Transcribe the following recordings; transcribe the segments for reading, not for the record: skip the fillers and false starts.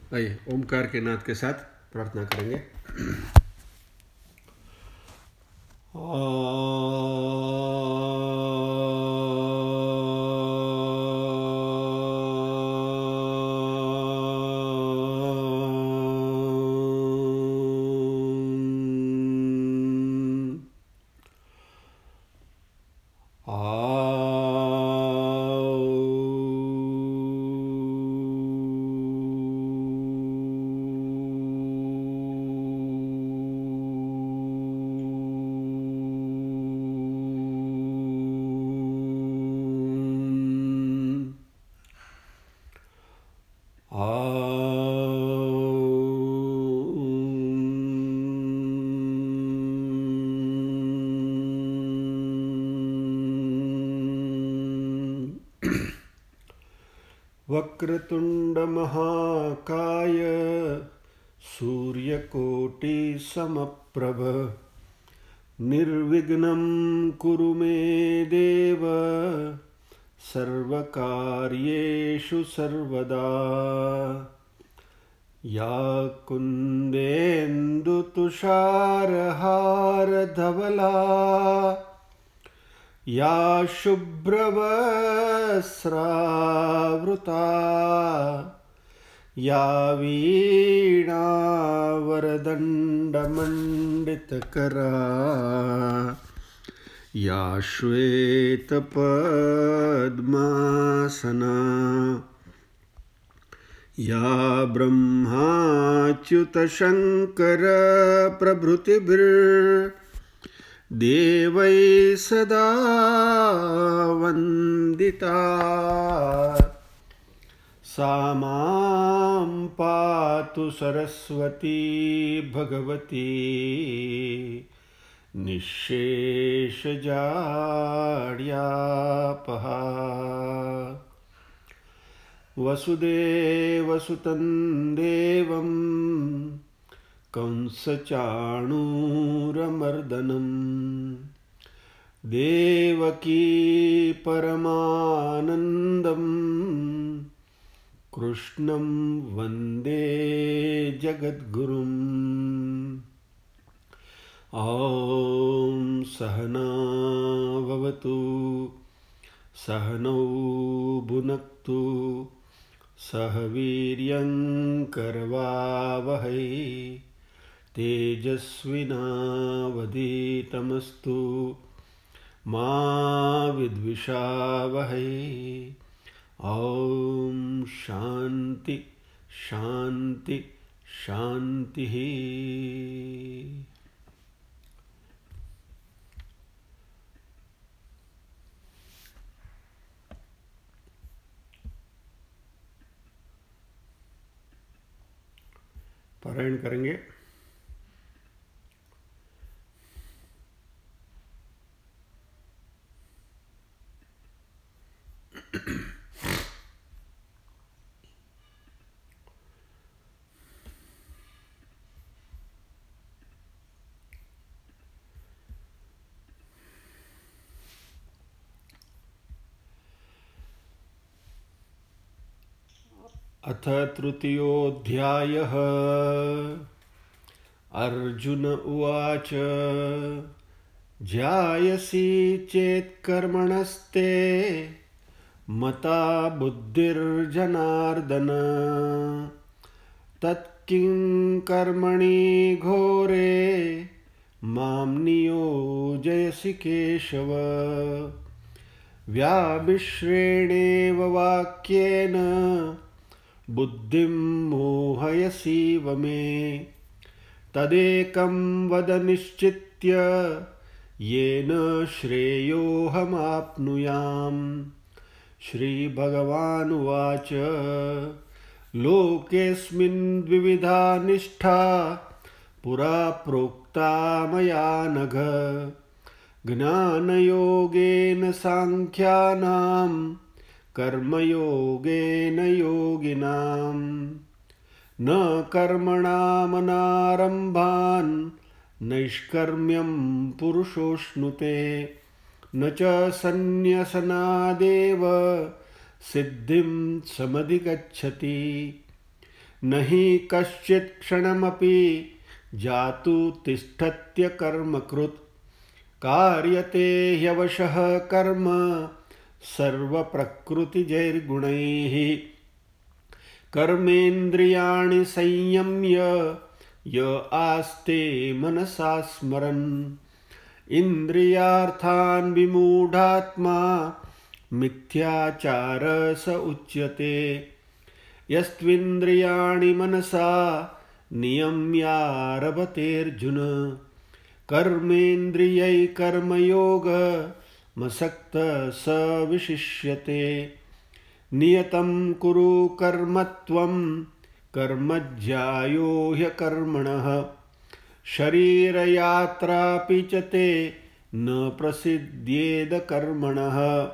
आइए ओमकार के नाद के साथ प्रार्थना करेंगे। वक्रतुंड महाकाय सूर्यकोटि समप्रभ निर्विघ्नं कुरु मे देव सर्वकार्येषु सर्वदा। या कुन्देन्दुतुषारहारधवला या शुभ्रवस्त्रावृता या वीणावरदण्डमण्डितकरा या श्वेतपद्मासना या ब्रह्माच्युतशङ्कर प्रभृतिभिर्देवैः सदा वन्दिता। सा मां पातु सरस्वती भगवती निःशेषजाड्यापहा। वसुदेवसुतं देवं कंसचाणूरमर्दनं देवकी परमानन्दं कृष्णं वन्दे जगद्गुरुम्। ॐ सहना भवतु सहनौ भुनक्तु सह वीर्यं करवावहै तेजस्विनावधीतमस्तु मा विद्विषावहै। ॐ शान्ति शान्ति शान्तिः। पारायण करेंगे। अथ तृतीयोऽध्यायः। अर्जुन उवाच ध्यायसि चेत् कर्मणस्ते मता बुद्धिर्जनार्दन तत्किं कर्मणि घोरे मां नियोजयसि केशव। व्यामिश्रेणेव वाक्येन बुद्धिं मोहयसीव मे तदेकं वद निश्चित्य येन श्रेयोऽहमाप्नुयाम्। श्रीभगवानुवाच लोकेऽस्मिन् द्विविधा निष्ठा पुरा प्रोक्ता मया नघ। ज्ञानयोगेन साङ्ख्यानां कर्मयोगेन योगिनाम्। न कर्मणामनारम्भान् नैष्कर्म्यं पुरुषोऽश्नुते न च सन्न्यसनादेव सिद्धिं समधिगच्छति। न हि कश्चित् क्षणमपि जातु तिष्ठत्यकर्मकृत् कार्यते ह्यवशः कर्म सर्वप्रकृतिजैर्गुणैः कर्मेन्द्रियाणि संयम्य य आस्ते मनसा स्मरन् इन्द्रियार्थान् विमूढात्मा मिथ्याचार स उच्यते यस्त्विन्द्रियाणि मनसा नियम्यारभतेऽर्जुन कर्मेन्द्रियै कर्मयोगमसक्तः स विशिष्यते नियतं कुरु कर्म त्वं कर्मज्यायो ह्यकर्मणः शरीरयात्रापि च ते न प्रसिद्ध्येद कर्मणः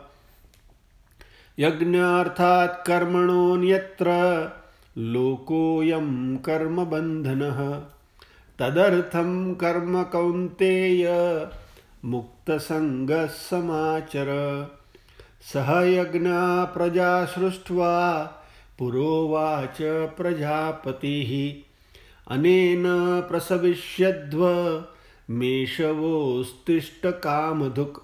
यज्ञार्थात् कर्मणोऽन्यत्र लोकोऽयं कर्मबन्धनः तदर्थं कर्म कौन्तेय मुक्तसङ्गः समाचर सह यज्ञा प्रजा सृष्ट्वा पुरोवाच प्रजापतिः अनेन प्रसविष्यध्व मेषवोस्तिष्ठकामधुक्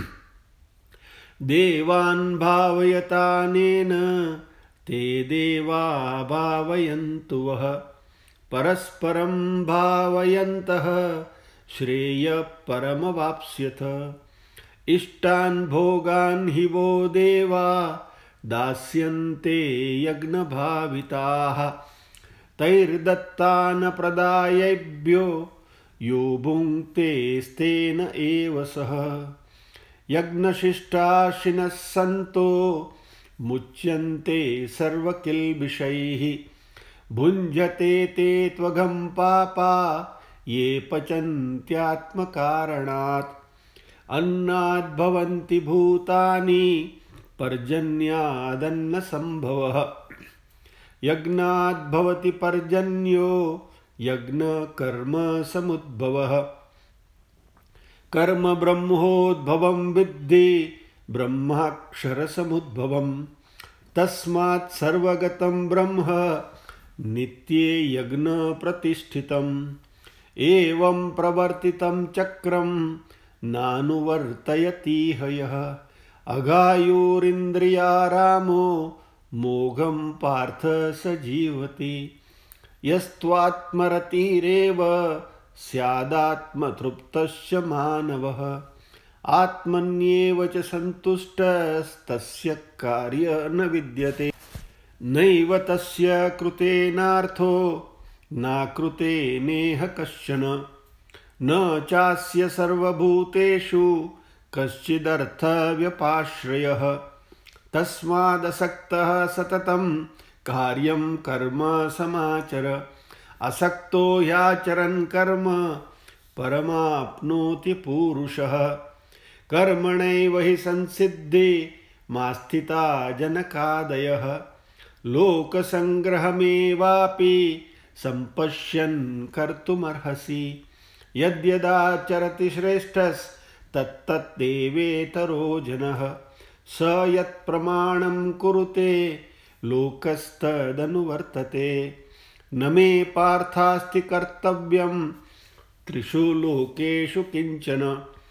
देवान् भावयतानेन ते देवा भावयन्तु वः परस्परं भावयन्तः श्रेयः परमवाप्स्यथ इष्टान् भोगान् हि वो देवा दास्यन्ते यज्ञभाविताः तैर्दत्तान् प्रदायैभ्यो यो भुङ्क्तेस्तेन एव सः यज्ञशिष्टाशिनः सन्तो मुच्यन्ते सर्वकिल्बिषैः भुञ्जते ते त्वघं पापा ये पचन्त्यात्मकारणात् अन्नाद्भवन्ति भूतानि पर्जन्यादन्नसम्भवः यज्ञाद्भवति पर्जन्यो यज्ञकर्मसमुद्भवः कर्म ब्रह्मोद्भवं विद्धि ब्रह्माक्षरसमुद्भवं तस्मात् सर्वगतं ब्रह्म नित्ये यज्ञप्रतिष्ठितम् एवं प्रवर्तितं चक्रं नानुवर्तयतीह यः अघायुरिन्द्रियारामो मोघं पार्थ स जीवति यस्त्वात्मरतिरेव स्यादात्मतृप्तश्च मानवः आत्मन्येव च सन्तुष्टस्तस्य कार्य न विद्यते नैव तस्य कृतेनार्थो नाकृते नेह कश्चन न चास्य सर्वभूतेषु कश्चिदर्थव्यपाश्रयः तस्मादसक्तः सततं कार्यं कर्म समाचर असक्तो ह्याचरन् कर्म परमाप्नोति पूरुषः कर्मणैव हि संसिद्धि मास्थिता जनकादयः लोकसङ्ग्रहमेवापि सम्पश्यन् कर्तुमर्हसि यद्यदाचरति श्रेष्ठस्तत्तद्देवेतरो जनः स यत्प्रमाणं कुरुते लोकस्तदनुवर्तते न मे पार्थास्ति कर्तव्यं त्रिषु लोकेषु किञ्चन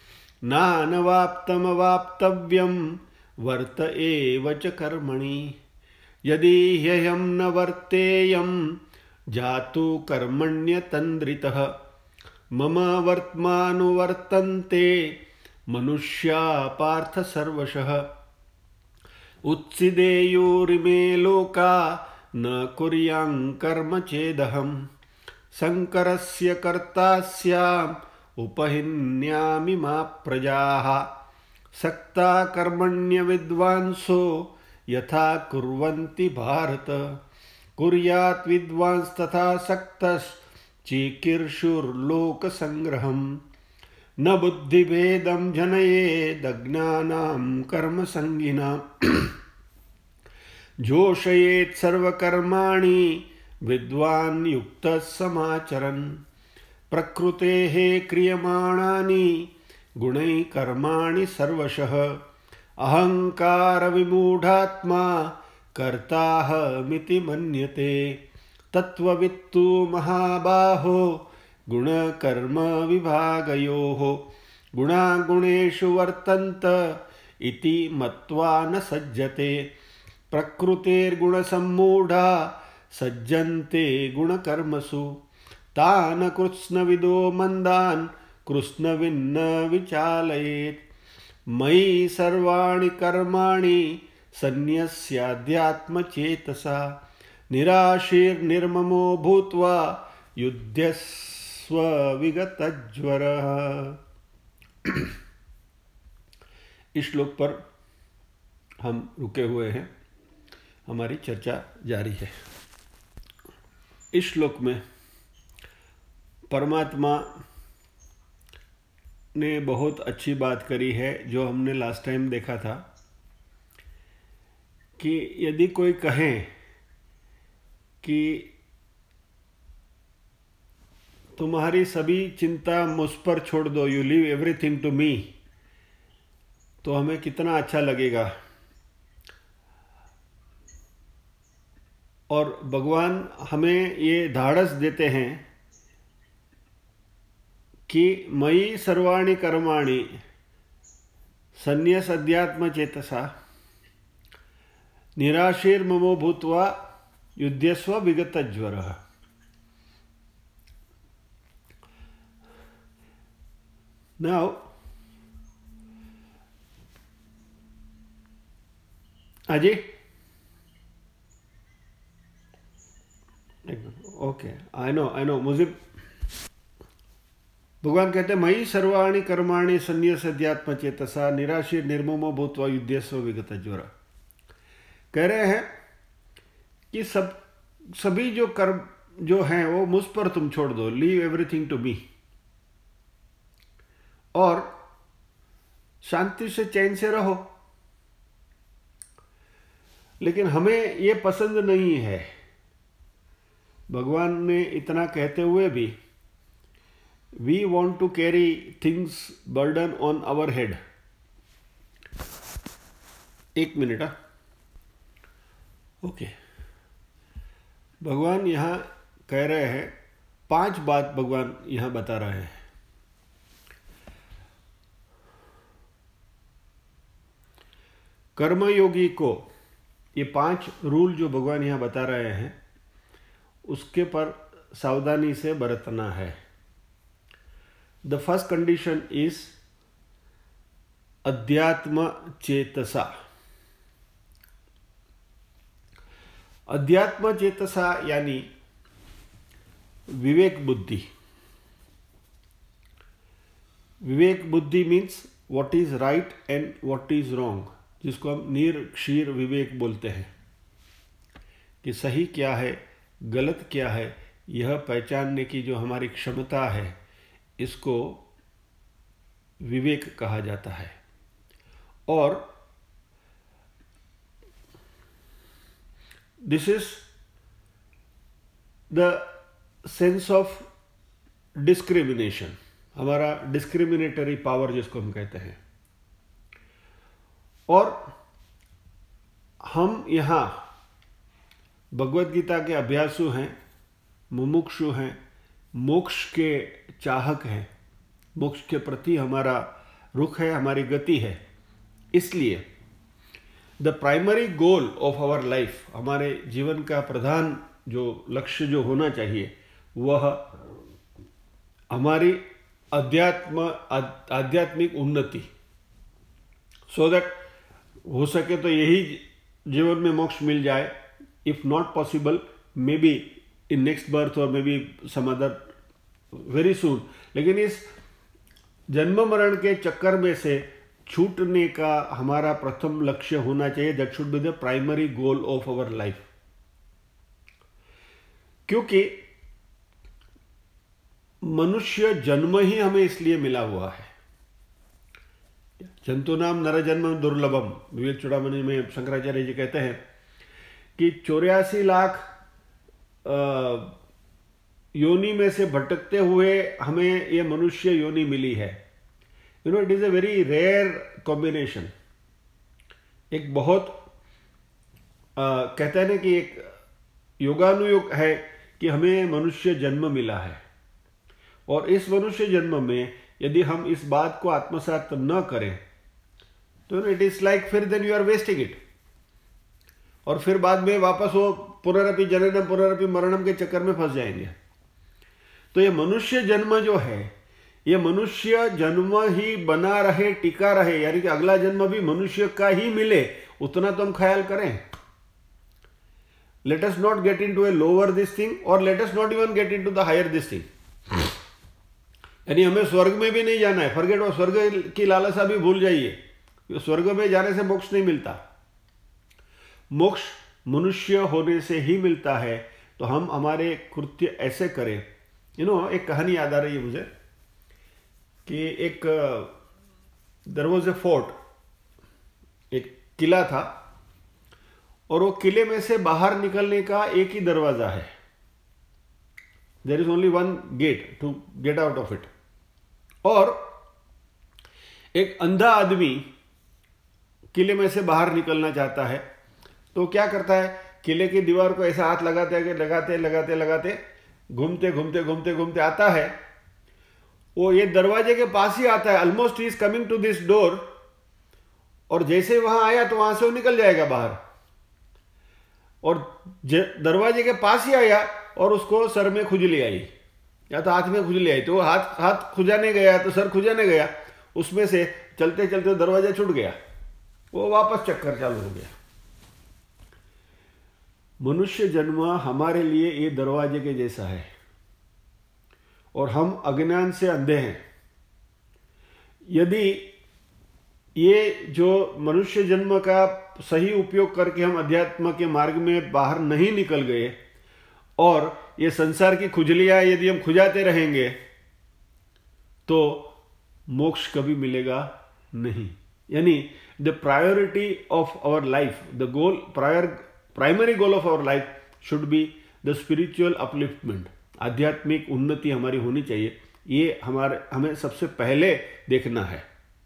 नानवाप्तमवाप्तव्यं वर्त एव च कर्मणि यदि ह्यहं न वर्तेयं जातु कर्मण्यतन्द्रितः मम वर्त्मानुवर्तन्ते मनुष्या पार्थ सर्वशः उत्सिदेयुरिमे लोका न कुर्यां कर्म चेदहं शङ्करस्य कर्ता स्याम् उपहिन्यामि मा प्रजाः सक्ता कर्मण्य विद्वांसो यथा कुर्वन्ति भारत कुर्यात् विद्वांस्तथा सक्तश्चिकीर्षुर्लोकसङ्ग्रहम् न बुद्धिभेदं जनयेदज्ञानां कर्मसङ्गिनां जोषयेत् सर्वकर्माणि विद्वान् युक्तः समाचरन् प्रकृतेः क्रियमाणानि गुणैः कर्माणि सर्वशः अहङ्कारविमूढात्मा कर्ताहमिति मन्यते तत्त्ववित्तु महाबाहो गुणकर्म विभागयोः गुणागुणेषु वर्तन्त इति मत्वा न सज्जते प्रकृतेर्गुणसम्मूढा सज्जन्ते गुणकर्मसु तान् कृत्स्नविदो मन्दान् कृत्स्नविन्न विचालयेत् मयि सर्वाणि कर्माणि सन्न्यस्याध्यात्मचेतसा निराशीर्निर्ममो भूत्वा युध्यस्व विगतज्वरः। इस श्लोक पर हम रुके हुए हैं, हमारी चर्चा जारी है। इस श्लोक में परमात्मा ने बहुत अच्छी बात करी है, जो हमने लास्ट टाइम देखा था कि यदि कोई कहे कि तुम्हारी सभी चिंता मुझ पर छोड़ दो, you leave everything to me, तो हमें कितना अच्छा लगेगा। और भगवान हमें ये धाड़स देते हैं कि मयि सर्वाणि कर्माणि सन्न्यस अध्यात्म चेतसा निराशीर्ममो भूत्वा युध्यस्व विगतज्वरः। Now, Ajay, okay, I know मुझे भगवान कहते हैं मयि सर्वाणि कर्माणि सन्न्यस्य अध्यात्म चेतसा निराशीर निर्ममो भूत्वा युध्यस्व विगतज्वरः। कह रहे हैं कि सभी जो कर्म जो हैं वो मुझ पर तुम छोड़ दो, लीव एवरीथिंग टू मी, और शांति से चैन से रहो। लेकिन हमें ये पसंद नहीं है। भगवान ने इतना कहते हुए भी we want to carry things burden on our head. एक मिनट, ओके। भगवान यहां कह रहे हैं, 5 बात भगवान यहां बता रहे हैं। कर्मयोगी को ये 5 रूल जो भगवान यहाँ बता रहे हैं उसके पर सावधानी से बरतना है। द फर्स्ट कंडीशन इज अध्यात्म चेतसा। अध्यात्म चेतसा यानी विवेक बुद्धि। विवेक बुद्धि means what is right and what is wrong, जिसको हम निर्क्षीर विवेक बोलते हैं कि सही क्या है गलत क्या है यह पहचानने की जो हमारी क्षमता है इसको विवेक कहा जाता है। और this is the sense of discrimination, हमारा डिस्क्रिमिनेटरी पावर जिसको हम कहते हैं। और हम यहाँ भगवत गीता के अभ्यासु हैं, मुमुक्षु हैं, मोक्ष के चाहक हैं, मोक्ष के प्रति हमारा रुख है, हमारी गति है। इसलिए the primary goal of our life, हमारे जीवन का प्रधान जो लक्ष्य जो होना चाहिए वह हमारी आध्यात्मिक उन्नति, सो दैट हो सके तो यही जीवन में मोक्ष मिल जाए। If not possible, maybe in next birth और maybe some other very soon. लेकिन इस जन्म मरण के चक्कर में से छूटने का हमारा प्रथम लक्ष्य होना चाहिए। That should be the primary goal of our life. क्योंकि मनुष्य जन्म ही हमें इसलिए मिला हुआ है। जंतु नाम नर जन्म दुर्लभम, विवेक चूड़ामणि में शंकराचार्य जी कहते हैं कि 84 लाख योनि में से भटकते हुए हमें ये मनुष्य योनि मिली है। You know, it is a very rare combination. एक बहुत कहते हैं ना कि एक योगानुयोग है कि हमें मनुष्य जन्म मिला है, और इस मनुष्य जन्म में यदि हम इस बात को आत्मसात न करें तो इट इज लाइक फिर then you are wasting it, और फिर बाद में वापस वो पुनरपि जननम पुनरपि मरणम के चक्कर में फंस जाएंगे। तो ये मनुष्य जन्म जो है, ये मनुष्य जन्म ही बना रहे, टिका रहे, यानी कि अगला जन्म भी मनुष्य का ही मिले, उतना तो हम ख्याल करें। Let us not get into a lower this thing, और let us not even get into the higher this thing. यानी हमें स्वर्ग में भी नहीं जाना है, फॉरगेट, और स्वर्ग की लालसा भी भूल जाइए, स्वर्ग में जाने से मोक्ष नहीं मिलता। मोक्ष मनुष्य होने से ही मिलता है। तो हम हमारे कृत्य ऐसे करें। एक कहानी याद आ रही है मुझे कि एक देयर वाज ए फोर्ट, एक किला था, और वो किले में से बाहर निकलने का एक ही दरवाजा है। There is only one gate to get out of it. और एक अंधा आदमी किले में से बाहर निकलना चाहता है, तो क्या करता है, किले की दीवार को ऐसा हाथ लगाते है कि लगाते लगाते लगाते घूमते घूमते घूमते घूमते आता है, वो ये दरवाजे के पास ही आता है, almost he is coming to this door, और जैसे वहां आया तो वहां से वो निकल जाएगा बाहर, और दरवाजे के पास ही आया और उसको सर में खुजली आई या तो हाथ में खुजली आई, तो वो हाथ खुजाने गया तो सर खुजाने गया, उसमें से चलते चलते दरवाजा छूट गया, वो वापस चक्कर चालू हो गया। मनुष्य जन्म हमारे लिए ये दरवाजे के जैसा है, और हम अज्ञान से अंधे हैं। यदि ये जो मनुष्य जन्म का सही उपयोग करके हम अध्यात्म के मार्ग में बाहर नहीं निकल गए, और ये संसार की खुजलियां यदि हम खुजाते रहेंगे, तो मोक्ष कभी मिलेगा नहीं। यानी the priority of our life, the goal, primary goal of our life should be the spiritual upliftment. आध्यात्मिक उन्नति हमारी होनी चाहिए, ये हमें सबसे पहले देखना है,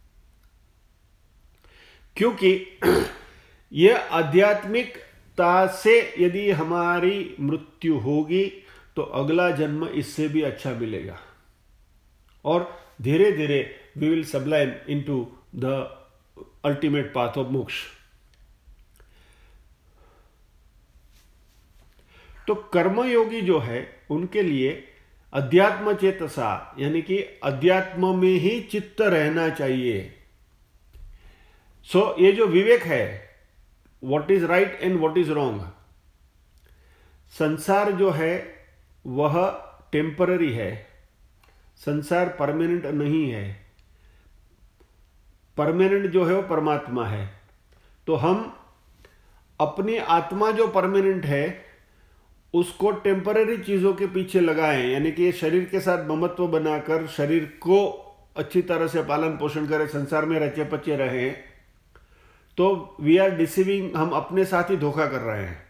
क्योंकि यह आध्यात्मिकता से यदि हमारी मृत्यु होगी तो अगला जन्म इससे भी अच्छा मिलेगा, और धीरे धीरे we will sublime into the ultimate path of moksha. तो कर्मयोगी जो है उनके लिए अध्यात्म चेतसा, यानी कि अध्यात्म में ही चित्त रहना चाहिए। ये जो विवेक है, what is right and what is wrong, संसार जो है वह टेम्पररी है, संसार परमानेंट नहीं है, परमानेंट जो है वो परमात्मा है। तो हम अपनी आत्मा जो परमानेंट है उसको टेम्पररी चीजों के पीछे लगाएं, यानी कि शरीर के साथ ममत्व बनाकर शरीर को अच्छी तरह से पालन पोषण करें, संसार में रचे पचे रहें, तो वी आर डिसीविंग, हम अपने साथ ही धोखा कर रहे हैं।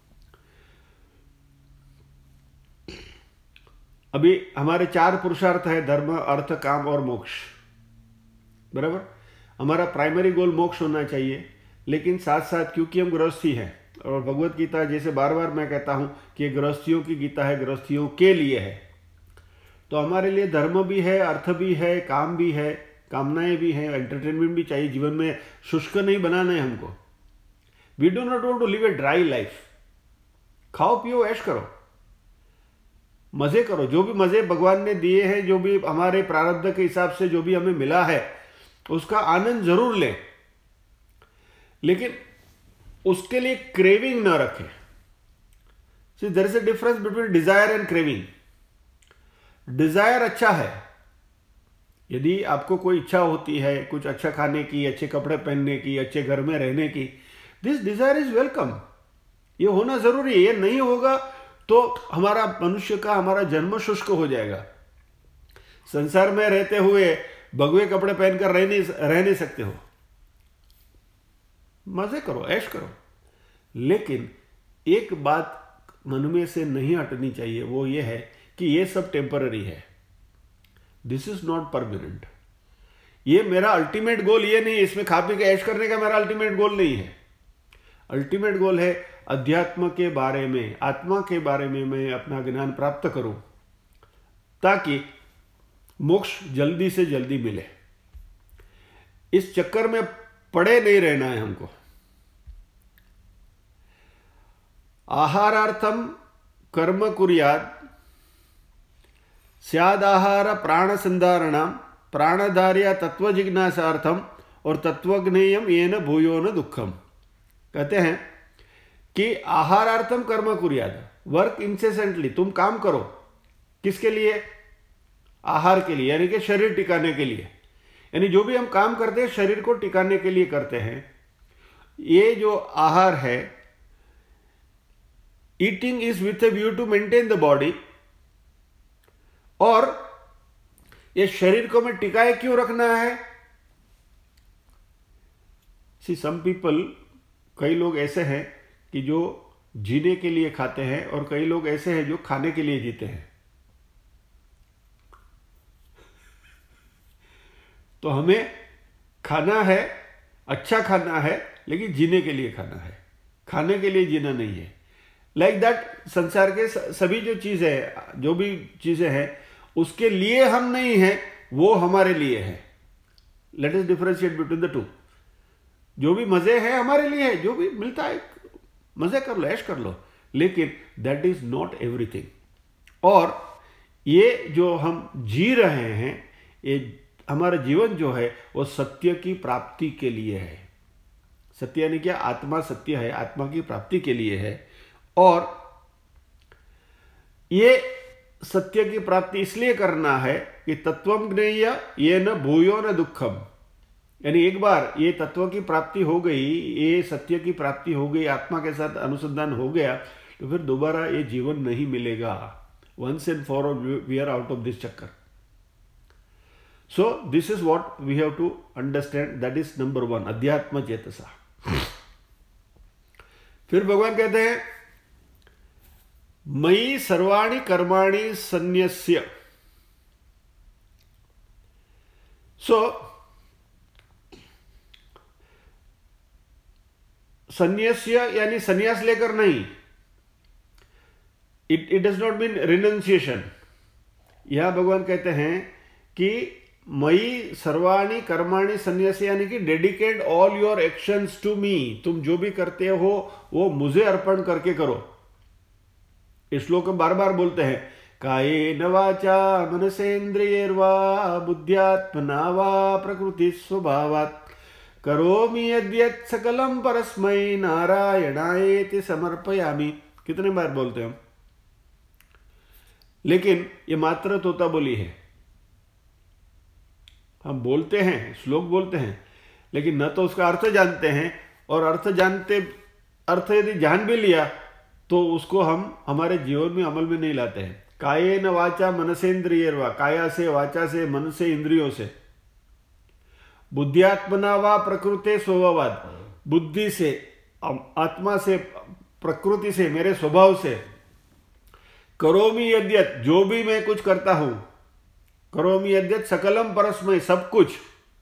अभी हमारे 4 पुरुषार्थ है, धर्म, अर्थ, काम और मोक्ष, बराबर। हमारा प्राइमरी गोल मोक्ष होना चाहिए, लेकिन साथ साथ क्योंकि हम गृहस्थी हैं, और भगवत गीता जैसे बार बार मैं कहता हूं कि गृहस्थियों की गीता है, गृहस्थियों के लिए है, तो हमारे लिए धर्म भी है, अर्थ भी है, काम भी है, कामनाएं भी हैं, एंटरटेनमेंट भी चाहिए। जीवन में शुष्क नहीं बनाना है हमको। We do not want to live a dry life. खाओ पियो ऐश करो, मजे करो, जो भी मजे भगवान ने दिए हैं, जो भी हमारे प्रारब्ध के हिसाब से जो भी हमें मिला है उसका आनंद जरूर लें, लेकिन उसके लिए क्रेविंग ना रखें। See there is a difference between desire and craving. Desire अच्छा है, यदि आपको कोई इच्छा होती है कुछ अच्छा खाने की, अच्छे कपड़े पहनने की, अच्छे घर में रहने की, दिस डिजायर इज वेलकम, ये होना जरूरी है। ये नहीं होगा तो हमारा मनुष्य का हमारा जन्म शुष्क हो जाएगा। संसार में रहते हुए भगवे कपड़े पहनकर रह नहीं सकते हो। मजे करो, ऐश करो, लेकिन एक बात मन में से नहीं हटनी चाहिए, वो ये है कि ये सब टेम्पररी है, दिस इज नॉट परमानेंट। ये मेरा अल्टीमेट गोल ये नहीं है, इसमें खा पी के ऐश करने का मेरा अल्टीमेट गोल नहीं है। अल्टीमेट गोल है अध्यात्म के बारे में, आत्मा के बारे में मैं अपना ज्ञान प्राप्त करूं, ताकि मोक्ष जल्दी से जल्दी मिले। इस चक्कर में पड़े नहीं रहना है हमको। आहारार्थम कर्म कुर्यात् स्यादाहार प्राण संधारणम प्राणधार्य तत्व जिज्ञासार्थम और तत्वज्ञेयम येन भूयो न दुखम। कहते हैं कि आहारार्थम कर्म कुर्यात्, वर्क इंसेसेंटली, तुम काम करो। किसके लिए? आहार के लिए, यानी कि शरीर टिकाने के लिए। यानी जो भी हम काम करते हैं शरीर को टिकाने के लिए करते हैं। ये जो आहार है, eating is with a view to maintain the body, और ये शरीर को मैं टिकाए क्यों रखना है? सी सम पीपल, कई लोग ऐसे हैं कि जो जीने के लिए खाते हैं, और कई लोग ऐसे हैं जो खाने के लिए जीते हैं। तो हमें खाना है, अच्छा खाना है, लेकिन जीने के लिए खाना है, खाने के लिए जीना नहीं है। लाइक दैट संसार के सभी जो चीजें, जो भी चीजें हैं, उसके लिए हम नहीं हैं, वो हमारे लिए है। Let us differentiate between the two. जो भी मजे हैं हमारे लिए है, जो भी मिलता है मजे कर लो, ऐश कर लो, लेकिन दैट इज नॉट एवरीथिंग। और ये जो हम जी रहे हैं, ये हमारा जीवन जो है वो सत्य की प्राप्ति के लिए है। सत्य यानी क्या? आत्मा सत्य है, आत्मा की प्राप्ति के लिए है। और ये सत्य की प्राप्ति इसलिए करना है कि तत्वम ज्ञेय ये न भूयो न दुखम। यानी एक बार ये तत्व की प्राप्ति हो गई, ये सत्य की प्राप्ति हो गई, आत्मा के साथ अनुसंधान हो गया, तो फिर दोबारा ये जीवन नहीं मिलेगा। Once and for all we are out of this chakkar. So this is what we have to understand, that is number 1, अध्यात्म चेतसा। फिर भगवान कहते हैं मयि सर्वाणि कर्माणि संन्यस्य। सो संन्यस्य यानी संन्यास लेकर नहीं, it does not mean renunciation. यहां भगवान कहते हैं कि मयि सर्वाणि कर्माणि संन्यास्य, यानी कि dedicate all your actions to me. तुम जो भी करते हो वो मुझे अर्पण करके करो। इस श्लोक में बार बार बोलते हैं कायेन वाचा मनसेन्द्रियैर्वा बुद्ध्यात्मना वा प्रकृति स्वभावात् करोमि यद्यत् सकलम परस्मै नारायणायेति समर्पयामि। कितने बार बोलते हैं हम? लेकिन ये मात्र तोता बोली है। हम बोलते हैं, श्लोक बोलते हैं, लेकिन न तो उसका अर्थ जानते हैं, और अर्थ यदि जान भी लिया तो उसको हम हमारे जीवन में अमल में नहीं लाते हैं। कायेन वाचा मनसेन्द्रियैर्वा, काया से, वाचा से, मन से, इंद्रियों से, बुद्धियात्मना वा प्रकृते स्वभावात्, बुद्धि से, आत्मा से, प्रकृति से, मेरे स्वभाव से, करोमि यद्यत्, जो भी मैं कुछ करता हूं, करोमि यद्यत् सकलम परस्मै, सब कुछ,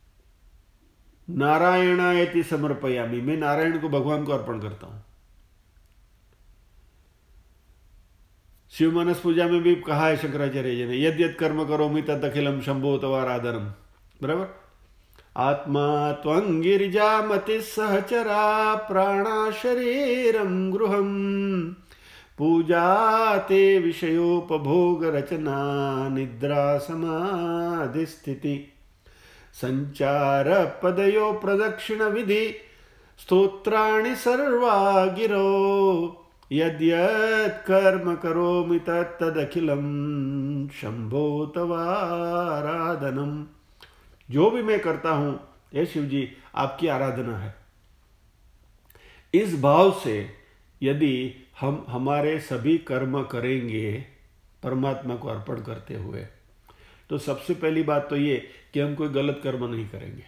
नारायणायति समर्पयामि, मैं नारायण को, भगवान को अर्पण करता हूं। शिव मानस पूजा में भी कहा है शंकराचार्य जी ने, यद्यत् कर्म करोमि तद अखिलम शंभो तवाराधनम। बराबर। आत्मा त्वं गिरिजामति सहचरा प्राणा शरीरम गृहम पूजा ते विषयोपभोग रचना निद्रा समाधि स्थिति संचार पदयो प्रदक्षिण विधि स्तोत्राणि सर्वा गिरो यद्यत् कर्म करोमि तदखिलम शंभो तवाराधनम। जो भी मैं करता हूं हे शिव जी, आपकी आराधना है। इस भाव से यदि हम हमारे सभी कर्म करेंगे परमात्मा को अर्पण करते हुए, तो सबसे पहली बात तो ये कि हम कोई गलत कर्म नहीं करेंगे।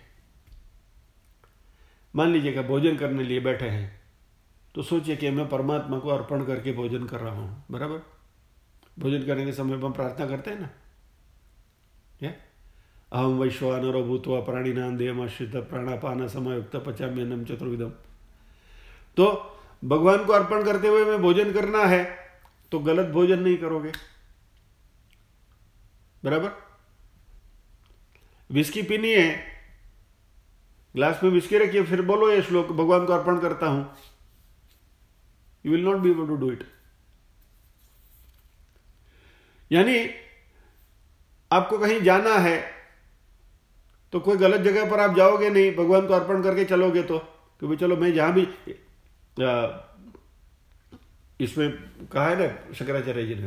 मान लीजिएगा भोजन करने लिए बैठे हैं, तो सोचिए कि मैं परमात्मा को अर्पण करके भोजन कर रहा हूं। बराबर। भोजन करने के समय हम प्रार्थना करते हैं ना, अहम वैश्वानरो भूत्वा प्राणिनां देहमाश्रित प्राणापान समयुक्त पचाम्यन्नम चतुर्विधम। तो भगवान को अर्पण करते हुए में भोजन करना है तो गलत भोजन नहीं करोगे, बराबर। विस्की पीनी है, ग्लास में विस्की रखिए, फिर बोलो ये श्लोक भगवान को अर्पण करता हूं, you will not be able to do it. यानी आपको कहीं जाना है तो कोई गलत जगह पर आप जाओगे नहीं, भगवान को अर्पण करके चलोगे तो कि भाई चलो मैं जहां भी, इसमें कहा है ना शंकराचार्य जी ने,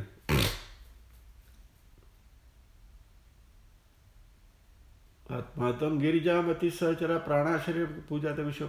आत्मातम गिरिजामति सहचरा प्राणाशरीर पूजा विश्व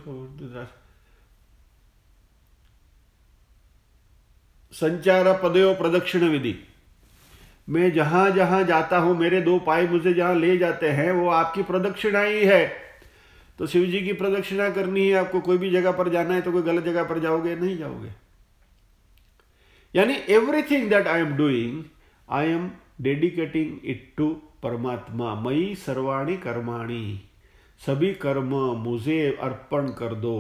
संचार पदयो प्रदक्षिण विधि। मैं जहां जहां जाता हूं, मेरे दो पाए मुझे जहां ले जाते हैं वो आपकी प्रदक्षिणा ही है। तो शिव जी की प्रदक्षिणा करनी है आपको, कोई भी जगह पर जाना है तो कोई गलत जगह पर जाओगे नहीं जाओगे। यानी everything that I am doing I am dedicating it to Paramatma. मई सर्वाणी कर्माणी, सभी कर्म मुझे अर्पण कर दो।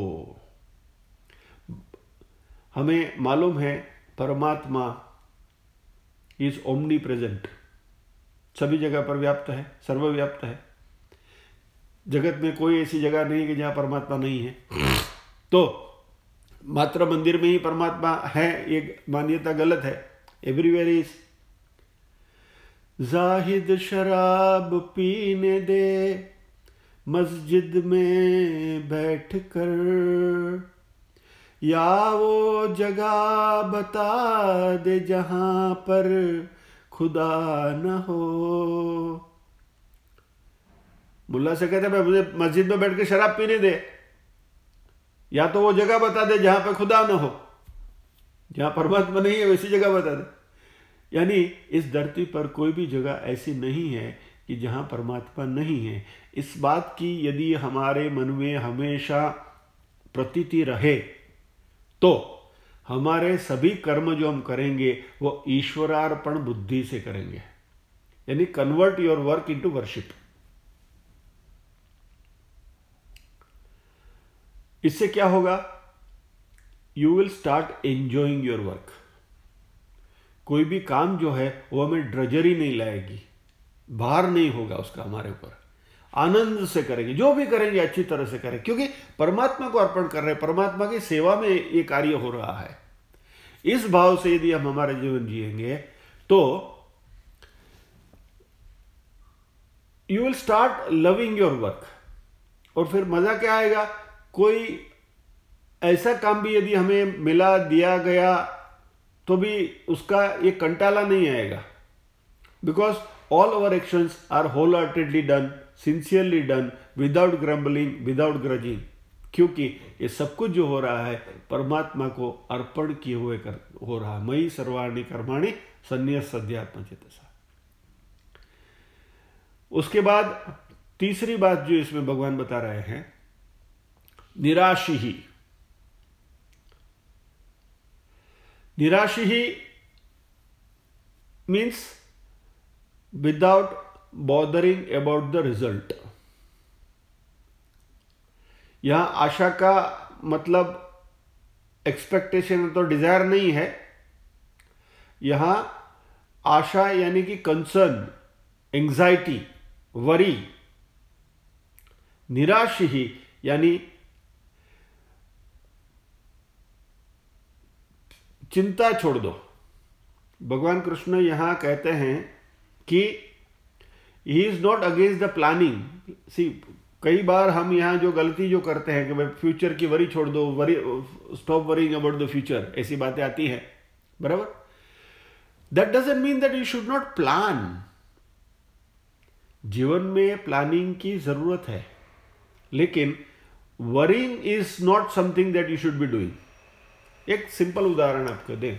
हमें मालूम है परमात्मा इज ओमनी प्रेजेंट, सभी जगह पर व्याप्त है, सर्वव्याप्त है। जगत में कोई ऐसी जगह नहीं कि जहां परमात्मा नहीं है। तो मात्र मंदिर में ही परमात्मा है ये मान्यता गलत है। Everywhere is. जाहिद शराब पीने दे मस्जिद में बैठकर, या वो जगह बता दे जहां पर खुदा न हो। मुल्ला से कहते भाई मुझे मस्जिद में बैठ के शराब पीने दे, या तो वो जगह बता दे जहां पे खुदा न हो, जहां परमात्मा नहीं है वैसी जगह बता दे। यानी इस धरती पर कोई भी जगह ऐसी नहीं है कि जहां परमात्मा नहीं है। इस बात की यदि हमारे मन में हमेशा प्रतीति रहे तो हमारे सभी कर्म जो हम करेंगे वो ईश्वरार्पण बुद्धि से करेंगे। यानी convert your work into worship. इससे क्या होगा? You will start enjoying your work. कोई भी काम जो है वो हमें ड्रजरी नहीं लाएगी, भार नहीं होगा उसका हमारे ऊपर। आनंद से करेंगे, जो भी करेंगे अच्छी तरह से करें, क्योंकि परमात्मा को अर्पण कर रहे हैं, परमात्मा की सेवा में ये कार्य हो रहा है। इस भाव से यदि हम हमारा जीवन जिएंगे तो you will start loving your work. और फिर मजा क्या आएगा? कोई ऐसा काम भी यदि हमें मिला दिया गया तो भी उसका ये कंटाला नहीं आएगा, because all our actions are wholeheartedly done, sincerely done, without grumbling, without grudging। क्योंकि ये सब कुछ जो हो रहा है परमात्मा को अर्पण किए हुए हो रहा है। मयि सर्वाणि कर्माणि सन्न्यस्याध्यात्मचेतसा। उसके बाद तीसरी बात जो इसमें भगवान बता रहे हैं, निराशी ही। निराशी ही means without bothering about the result। यहां आशा का मतलब एक्सपेक्टेशन तो डिजायर नहीं है। यहां आशा यानी कि कंसर्न, एंजाइटी, वरी। निराश ही यानी चिंता छोड़ दो। भगवान कृष्ण यहां कहते हैं कि he is not against the planning. See कई बार हम यहां जो गलती जो करते हैं कि भाई फ्यूचर की वरी छोड़ दो, worry stop worrying about the future, ऐसी बातें आती हैं, बराबर। That doesn't mean that you should not plan. जीवन में प्लानिंग की जरूरत है, लेकिन worrying is not something that you should be doing. एक सिंपल उदाहरण आपको दें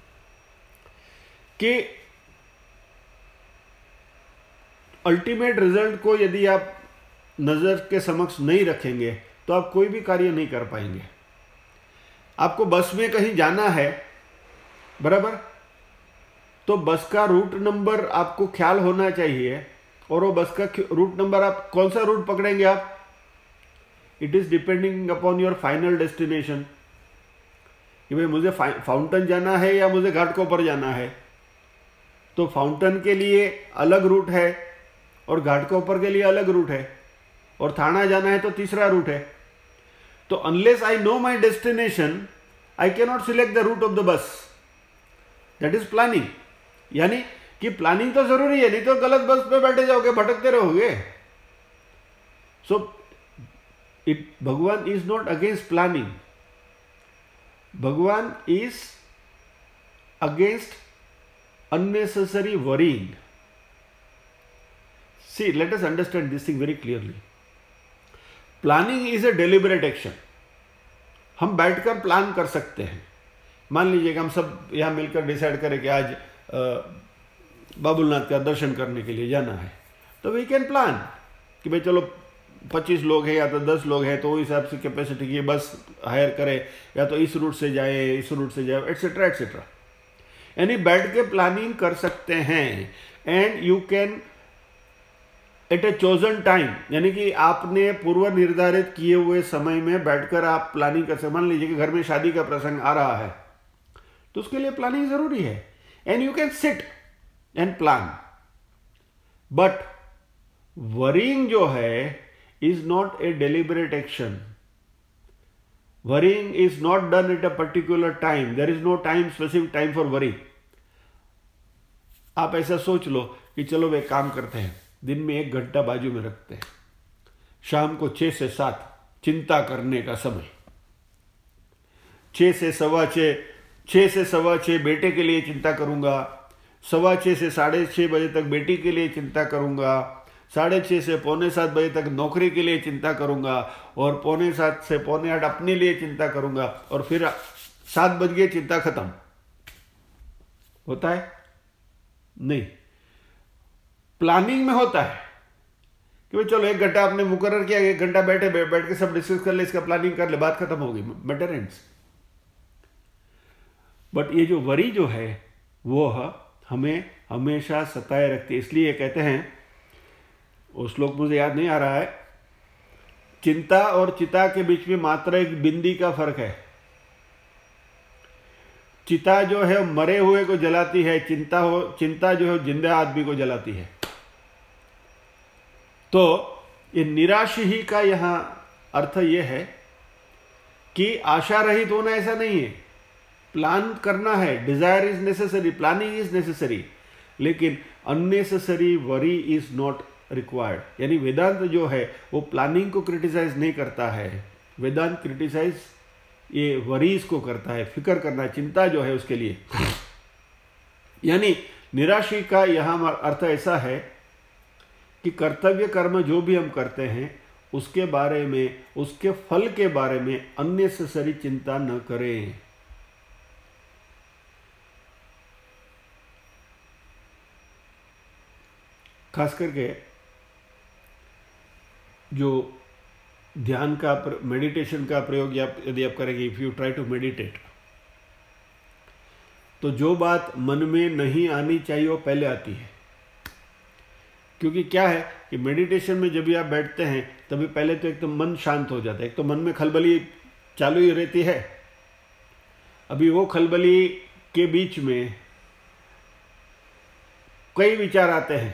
कि अल्टीमेट रिजल्ट को यदि आप नजर के समक्ष नहीं रखेंगे तो आप कोई भी कार्य नहीं कर पाएंगे। आपको बस में कहीं जाना है, बराबर, तो बस का रूट नंबर आपको ख्याल होना चाहिए। और वो बस का रूट नंबर, आप कौन सा रूट पकड़ेंगे आप, it is depending upon your final destination. कि भाई मुझे फाउंटेन जाना है या मुझे घाटकोपर जाना है, तो फाउंटेन के लिए अलग रूट है और घाटकोपर के लिए अलग रूट है, और थाना जाना है तो तीसरा रूट है। तो unless I know my destination I can not select the route of the bus. That is planning. यानी कि प्लानिंग तो जरूरी है, नहीं तो गलत बस पे बैठे जाओगे, भटकते रहोगे। So Bhagwan is not against planning, Bhagwan is against unnecessary worrying. See, let us understand this thing very clearly. Planning is a deliberate action. हम बैठकर प्लान कर सकते हैं। मान लीजिए कि हम सब यहाँ मिलकर डिसाइड करें कि आज बाबुलनाथ का दर्शन करने के लिए जाना है, तो वी कैन प्लान कि भाई चलो 25 लोग हैं या तो 10 लोग हैं, तो उस हिसाब से कैपेसिटी की बस हायर करें, या तो इस रूट से जाए, इस रूट से जाए, एटसेट्रा एटसेट्रा। यानी बैठ के प्लानिंग कर सकते हैं। And you can at a chosen time, यानी कि आपने पूर्व निर्धारित किए हुए समय में बैठकर आप प्लानिंग कर सकते। मान लीजिए कि घर में शादी का प्रसंग आ रहा है, तो उसके लिए प्लानिंग जरूरी है। And you can sit and plan. But worrying जो है is not a deliberate action. Worrying is not done at a particular time. There is no time, specific time for worry. आप ऐसा सोच लो कि चलो वे काम करते हैं, दिन में 1 घंटा बाजू में रखते हैं, शाम को 6 से 7 चिंता करने का समय, 6 से 6:15, 6 से 6:15 बेटे के लिए चिंता करूंगा, 6:15 से 6:30 बजे तक बेटी के लिए चिंता करूंगा, 6:30 से 6:45 बजे तक नौकरी के लिए चिंता करूंगा, और 7:45 से 7:45 अपने लिए चिंता करूंगा, और फिर 7 बज गए, चिंता खत्म। होता है? नहीं। प्लानिंग में होता है कि भाई चलो 1 घंटा आपने मुकर्रर किया, 1 घंटा बैठ के सब डिस्कस कर ले, इसका प्लानिंग कर ले, बात खत्म हो गई, मैटर एंड्स। बट ये जो वरी जो है वो हमें हमेशा सताए रखती है। इसलिए कहते हैं, वो श्लोक मुझे याद नहीं आ रहा है, चिंता और चिता के बीच में मात्र एक बिंदी का फर्क है। चिता जो है मरे हुए को जलाती है, चिंता जो है जिंदा आदमी को जलाती है। तो ये निराश ही का यहां अर्थ यह है कि आशा रहित होना ऐसा नहीं है। प्लान करना है, desire is necessary, planning is necessary, लेकिन unnecessary worry is not required. यानी वेदांत जो है वो प्लानिंग को क्रिटिसाइज नहीं करता है, वेदांत क्रिटिसाइज ये वरीज को करता है, फिक्र करना, चिंता जो है उसके लिए। यानी निराशी का यहां अर्थ ऐसा है कि कर्तव्य कर्म जो भी हम करते हैं उसके बारे में, उसके फल के बारे में अननेसेसरी चिंता न करें। खास करके जो ध्यान का, मेडिटेशन का प्रयोग यदि आप करेंगे, if you try to meditate, तो जो बात मन में नहीं आनी चाहिए वो पहले आती है। क्योंकि क्या है कि मेडिटेशन में जब भी आप बैठते हैं तभी पहले तो एक तो मन शांत हो जाता है, एक तो मन में खलबली चालू ही रहती है। अभी वो खलबली के बीच में कई विचार आते हैं।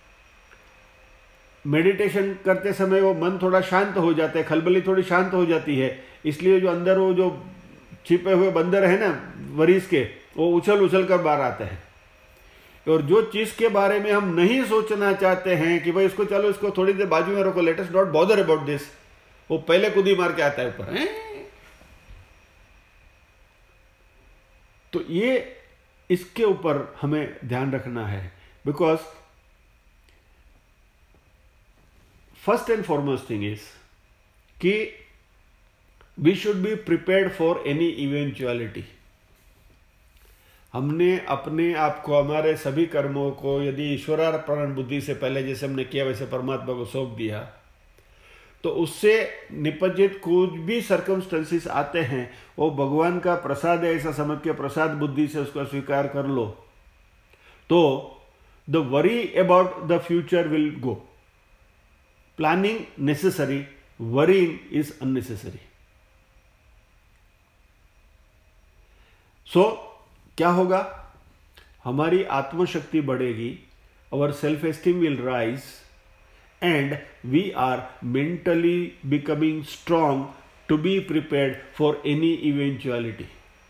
मेडिटेशन करते समय वो मन थोड़ा शांत हो जाता है, खलबली थोड़ी शांत हो जाती है, इसलिए जो अंदर वो जो छिपे हुए बंदर है ना वरीज के, वो उछल उछल कर बाहर आते हैं। और जो चीज के बारे में हम नहीं सोचना चाहते हैं कि भाई इसको चलो, इसको थोड़ी देर बाजू में रखो, let us not bother about this, वो पहले कुदी मार के आता है ऊपर। तो ये इसके ऊपर हमें ध्यान रखना है, because first and foremost thing is कि we should be prepared for any eventuality. हमने अपने आप को, हमारे सभी कर्मों को यदि ईश्वरार्पण बुद्धि से पहले जैसे हमने किया वैसे परमात्मा को सौंप दिया, तो उससे निपजित कुछ भी सर्कमस्टेंसेस आते हैं वो भगवान का प्रसाद है, ऐसा समझ के प्रसाद बुद्धि से उसको स्वीकार कर लो, तो the worry about the future will go. Planning necessary, worrying is unnecessary. क्या होगा, हमारी आत्मशक्ति बढ़ेगी, our self-esteem will rise and we are mentally becoming strong to be prepared for any eventuality.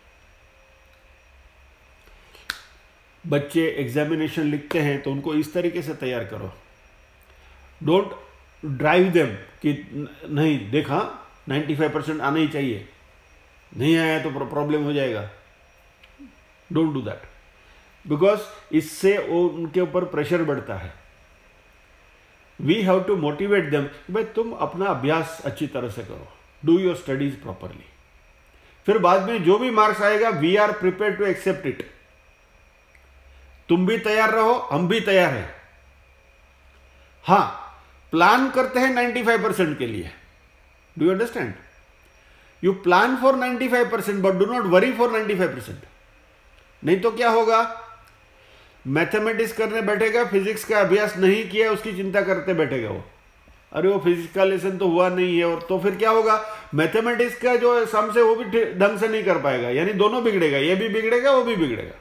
बच्चे एग्जामिनेशन लिखते हैं तो उनको इस तरीके से तैयार करो, डोंट ड्राइव देम कि नहीं देखा 95% आना ही चाहिए, नहीं आया तो प्रॉब्लम हो जाएगा, डोंट डू दैट, बिकॉज इससे वो उनके ऊपर प्रेशर बढ़ता है. We have to motivate them, भाई तुम अपना अभ्यास अच्छी तरह से करो, डू योर स्टडीज प्रॉपरली, फिर बाद में जो भी मार्क्स आएगा we are prepare to accept it. तुम भी तैयार रहो, हम भी तैयार हैं. हाँ, प्लान करते हैं 95% के लिए. Do you understand? You plan for 95% but do not worry for 95%. नहीं तो क्या होगा, मैथमेटिक्स करने बैठेगा, फिजिक्स का अभ्यास नहीं किया, उसकी चिंता करते बैठेगा वो, अरे वो फिजिक्स का लेसन तो हुआ नहीं है, और तो फिर क्या होगा, मैथमेटिक्स का जो सम से वो भी ढंग से नहीं कर पाएगा, यानी दोनों बिगड़ेगा, ये भी बिगड़ेगा वो भी बिगड़ेगा.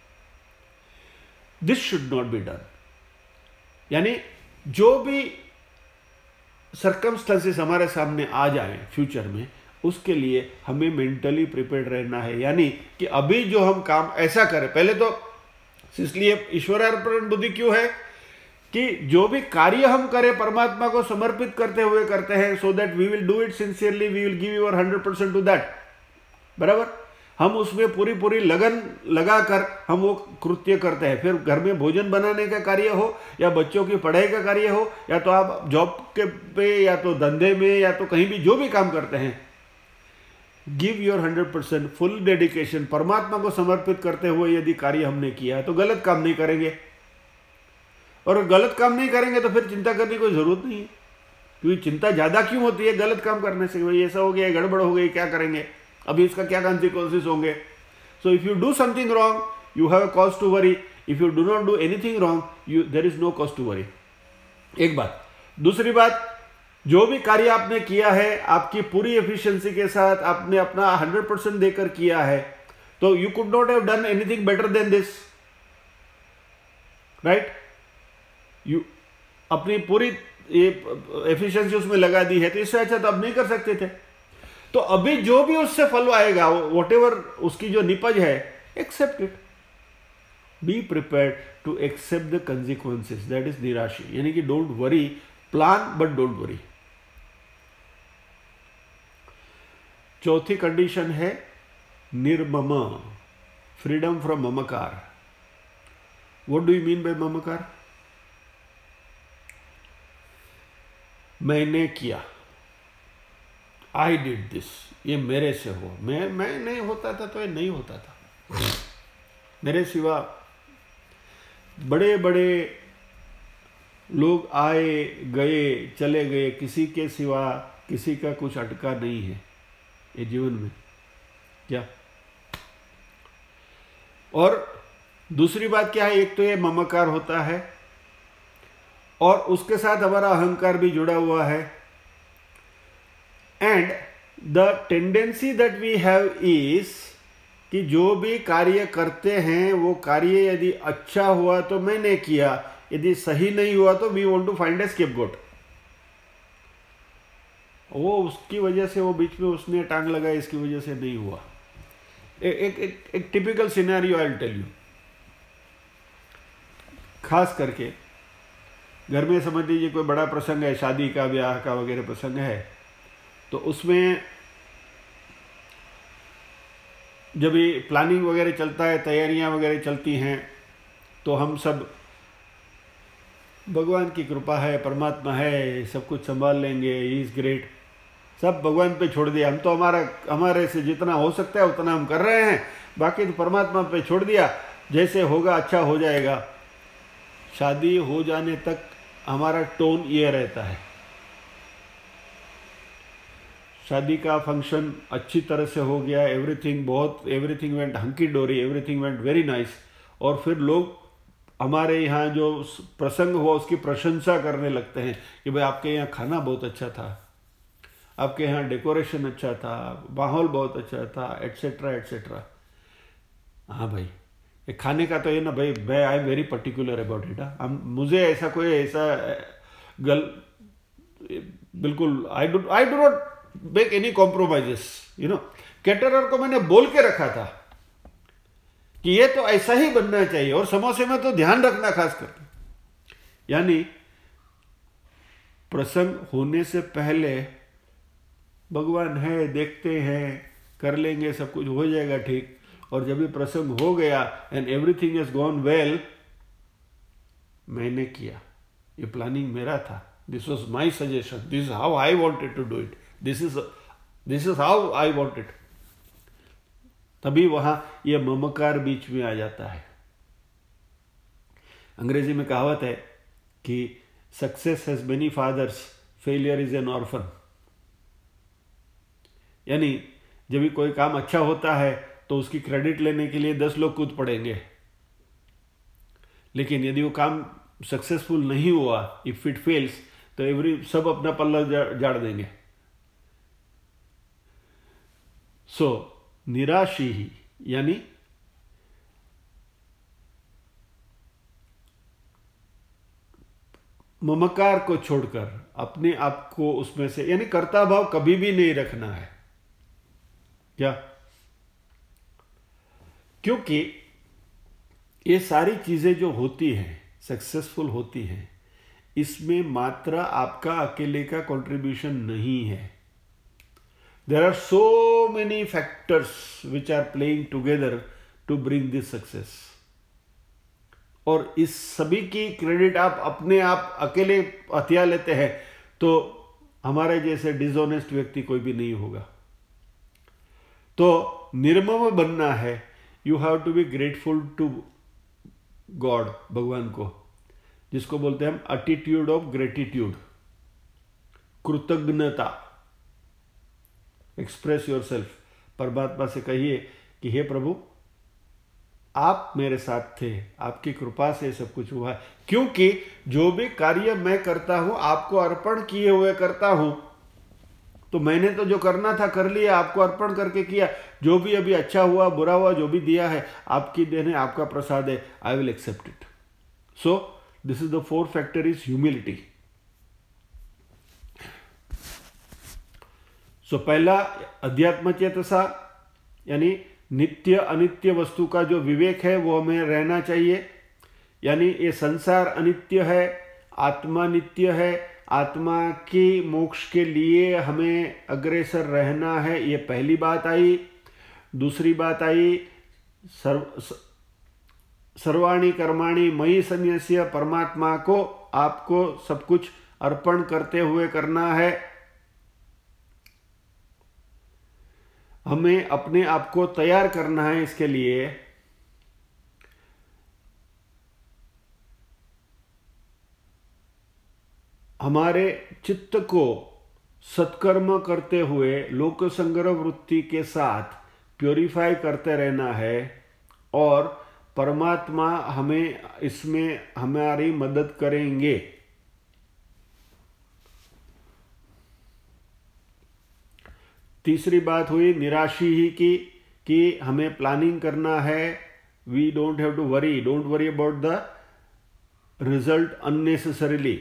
This should not be done. यानी जो भी सर्कमस्टेंसेस हमारे सामने आ जाए फ्यूचर में, उसके लिए हमें मेंटली प्रिपेयर्ड रहना है. यानी कि अभी जो हम काम ऐसा करें, पहले तो इसलिए ईश्वरार्पण बुद्धि क्यों है कि जो भी कार्य हम करें परमात्मा को समर्पित करते हुए करते हैं, so that we will do it sincerely, we will give your 100% to that. बराबर, हम उसमें पूरी लगन लगाकर हम वो कृत्य करते हैं. फिर घर में भोजन बनाने का कार्य हो, या बच्चों की पढ़ाई का कार्य हो, या तो आप जॉब के पे, या तो धंधे में, या तो कहीं भी जो भी काम करते हैं, गिव योर 100% फुल डेडिकेशन. परमात्मा को समर्पित करते हुए यदि कार्य हमने किया तो गलत काम नहीं करेंगे, और गलत काम नहीं करेंगे तो फिर चिंता करने की कोई जरूरत नहीं है. क्योंकि चिंता ज्यादा क्यों होती है गलत काम करने से, भाई ऐसा हो गया, गड़बड़ हो गई, क्या करेंगे, अभी इसका क्या कॉन्सिक्वेंसेस होंगे. So if you do something wrong you have a cause to worry, if you do not do anything wrong there is no cause to worry. एक बात. दूसरी बात, जो भी कार्य आपने किया है आपकी पूरी एफिशिएंसी के साथ, आपने अपना 100% देकर किया है, तो you could not have done anything better than this, right. You अपनी पूरी एफिशिएंसी उसमें लगा दी है, तो इससे अच्छा तो अब नहीं कर सकते थे. तो अभी जो भी उससे फल आएगा, वॉट एवर उसकी जो निपज है, accept it, be prepared to accept the consequences, that is निराशी. यानी कि don't worry, plan but don't worry. चौथी कंडीशन है निर्मम, फ्रीडम फ्रॉम ममकार. What do you mean by ममकार? मैंने किया, आई डिड दिस, ये मेरे से हो, मैं नहीं होता था तो ये नहीं होता था, मेरे सिवा बड़े बड़े लोग आए गए चले गए, किसी के सिवा किसी का कुछ अटका नहीं है ये जीवन में. क्या? और दूसरी बात क्या है, एक तो ये ममकार होता है, और उसके साथ हमारा अहंकार भी जुड़ा हुआ है. And the tendency that we have is कि जो भी कार्य करते हैं वो कार्य यदि अच्छा हुआ तो मैंने किया, यदि सही नहीं हुआ तो we want to find a scapegoat. वो उसकी वजह से, वो बीच में उसने टांग लगाई, इसकी वजह से नहीं हुआ. एक typical scenario I will tell you. खास करके घर में समझ लीजिए कोई बड़ा प्रसंग है, शादी का, ब्याह का वगैरह प्रसंग है, तो उसमें जब ये प्लानिंग वगैरह चलता है, तैयारियां वगैरह चलती हैं, तो हम सब भगवान की कृपा है, परमात्मा है, सब कुछ संभाल लेंगे, ही इज़ ग्रेट, सब भगवान पे छोड़ दिया. हम तो हमारे से जितना हो सकता है उतना हम कर रहे हैं, बाकी तो परमात्मा पे छोड़ दिया, जैसे होगा अच्छा हो जाएगा. शादी हो जाने तक हमारा टोन ये रहता है. शादी का फंक्शन अच्छी तरह से हो गया, एवरीथिंग वेंट हंकी डोरी, एवरीथिंग वेंट वेरी नाइस, और फिर लोग हमारे यहाँ जो प्रसंग हुआ उसकी प्रशंसा करने लगते हैं कि भाई आपके यहाँ खाना बहुत अच्छा था, आपके यहाँ डेकोरेशन अच्छा था, माहौल बहुत अच्छा था, एटसेट्रा एटसेट्रा. हाँ भाई, ये खाने का तो ये ना भाई, मैं I am very particular about it. हम मुझे ऐसा कोई ऐसा गल बिल्कुल I do not make any compromises, you know. Caterer को मैंने बोल के रखा था कि ये तो ऐसा ही बनना चाहिए, और समोसे में तो ध्यान रखना खास करके, यानी प्रसंग होने से पहले भगवान है, देखते हैं, कर लेंगे, सब कुछ हो जाएगा ठीक। और जब भी प्रसंग हो गया and everything is gone well, मैंने किया, ये प्लानिंग मेरा था, this was my suggestion, this is how I wanted to do it, this is how I wanted. तभी वहां ये ममकार बीच में आ जाता है। अंग्रेजी में कहावत है कि success has many fathers, failure is an orphan. यानी जब भी कोई काम अच्छा होता है तो उसकी क्रेडिट लेने के लिए 10 लोग कूद पड़ेंगे, लेकिन यदि वो काम सक्सेसफुल नहीं हुआ, इफ इट फेल्स, तो सब अपना पल्ला झाड़ देंगे। सो निराशी ही, यानी ममकार को छोड़कर अपने आप को उसमें से, यानी कर्ता भाव कभी भी नहीं रखना है। क्या? क्योंकि ये सारी चीजें जो होती हैं, सक्सेसफुल होती हैं, इसमें मात्र आपका अकेले का कंट्रीब्यूशन नहीं है। There are so many factors which are playing together to bring this success, और इस सभी की क्रेडिट आप अपने आप अकेले हथिया लेते हैं तो हमारे जैसे डिसऑनेस्ट व्यक्ति कोई भी नहीं होगा। तो निर्मम बनना है, you have to be grateful to God, भगवान को, जिसको बोलते हैं हम एटीट्यूड ऑफ ग्रेटिट्यूड, कृतज्ञता। एक्सप्रेस योर सेल्फ, परमात्मा से कहिए कि हे प्रभु, आप मेरे साथ थे, आपकी कृपा से सब कुछ हुआ है। क्योंकि जो भी कार्य मैं करता हूं आपको अर्पण किए हुए करता हूं, तो मैंने तो जो करना था कर लिया, आपको अर्पण करके किया। जो भी अभी अच्छा हुआ बुरा हुआ जो भी दिया है आपकी देन है, आपका प्रसाद है, I will accept it. So this is the fourth factor is humility. So पहला अध्यात्म चेतसा, यानी नित्य अनित्य वस्तु का जो विवेक है वो हमें रहना चाहिए। यानी ये संसार अनित्य है, आत्मा नित्य है, आत्मा की मोक्ष के लिए हमें अग्रसर रहना है, ये पहली बात आई। दूसरी बात आई सर्वाणी कर्माणि मयि संन्यस्य, परमात्मा को आपको सब कुछ अर्पण करते हुए करना है। हमें अपने आप को तैयार करना है इसके लिए। हमारे चित्त को सत्कर्म करते हुए लोक संग्रह वृत्ति के साथ प्योरीफाई करते रहना है, और परमात्मा हमें इसमें हमारी मदद करेंगे। तीसरी बात हुई निराशी ही की, कि हमें प्लानिंग करना है। We don't have to worry, don't worry about the result unnecessarily.